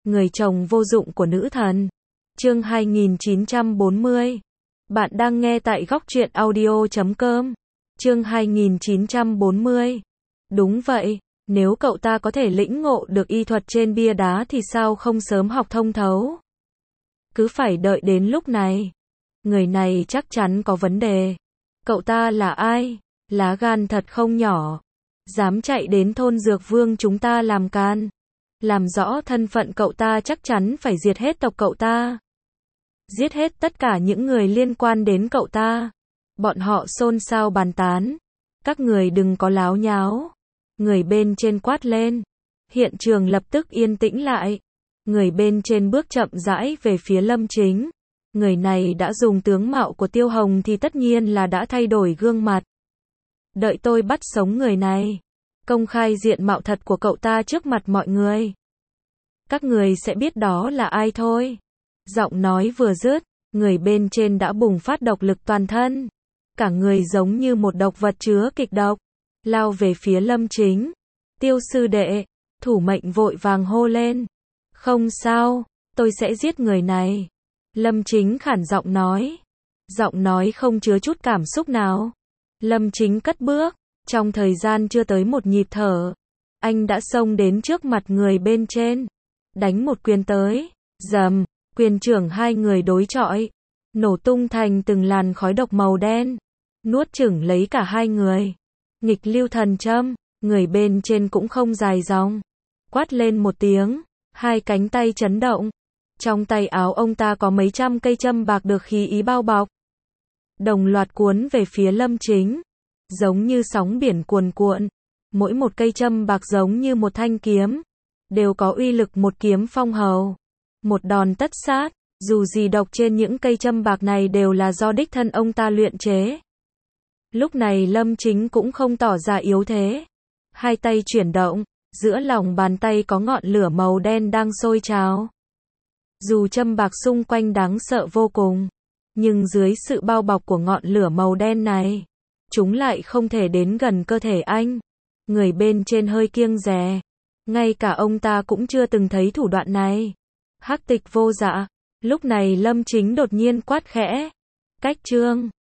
người chồng vô dụng của nữ thần. Chương 2940. Bạn đang nghe tại góc truyện audio.com. Chương 2940. Đúng vậy, nếu cậu ta có thể lĩnh ngộ được y thuật trên bia đá thì sao không sớm học thông thấu? Cứ phải đợi đến lúc này. Người này chắc chắn có vấn đề. Cậu ta là ai? Lá gan thật không nhỏ. Dám chạy đến thôn Dược Vương chúng ta làm can. Làm rõ thân phận cậu ta, chắc chắn phải diệt hết tộc cậu ta. Giết hết tất cả những người liên quan đến cậu ta. Bọn họ xôn xao bàn tán. Các người đừng có láo nháo. Người bên trên quát lên. Hiện trường lập tức yên tĩnh lại. Người bên trên bước chậm rãi về phía Lâm Chính. Người này đã dùng tướng mạo của Tiêu Hồng thì tất nhiên là đã thay đổi gương mặt. Đợi tôi bắt sống người này. Công khai diện mạo thật của cậu ta trước mặt mọi người. Các người sẽ biết đó là ai thôi. Giọng nói vừa dứt, người bên trên đã bùng phát độc lực toàn thân. Cả người giống như một độc vật chứa kịch độc. Lao về phía Lâm Chính. Tiêu sư đệ, thủ mệnh vội vàng hô lên. Không sao, tôi sẽ giết người này. Lâm Chính khản giọng nói. Giọng nói không chứa chút cảm xúc nào. Lâm Chính cất bước. Trong thời gian chưa tới một nhịp thở, anh đã xông đến trước mặt người bên trên. Đánh một quyền tới. Rầm, quyền trưởng hai người đối chọi. Nổ tung thành từng làn khói độc màu đen. Nuốt chửng lấy cả hai người. Nghịch lưu thần châm. Người bên trên cũng không dài dòng. Quát lên một tiếng. Hai cánh tay chấn động. Trong tay áo ông ta có mấy trăm cây châm bạc được khí ý bao bọc. Đồng loạt cuốn về phía Lâm Chính. Giống như sóng biển cuồn cuộn. Mỗi một cây châm bạc giống như một thanh kiếm. Đều có uy lực một kiếm phong hầu. Một đòn tất sát. Dù gì độc trên những cây châm bạc này đều là do đích thân ông ta luyện chế. Lúc này Lâm Chính cũng không tỏ ra yếu thế. Hai tay chuyển động. Giữa lòng bàn tay có ngọn lửa màu đen đang sôi trào. Dù châm bạc xung quanh đáng sợ vô cùng, nhưng dưới sự bao bọc của ngọn lửa màu đen này, chúng lại không thể đến gần cơ thể anh. Người bên trên hơi kiêng dè. Ngay cả ông ta cũng chưa từng thấy thủ đoạn này. Hắc Tịch vô dạ. Lúc này Lâm Chính đột nhiên quát khẽ. Cách trương.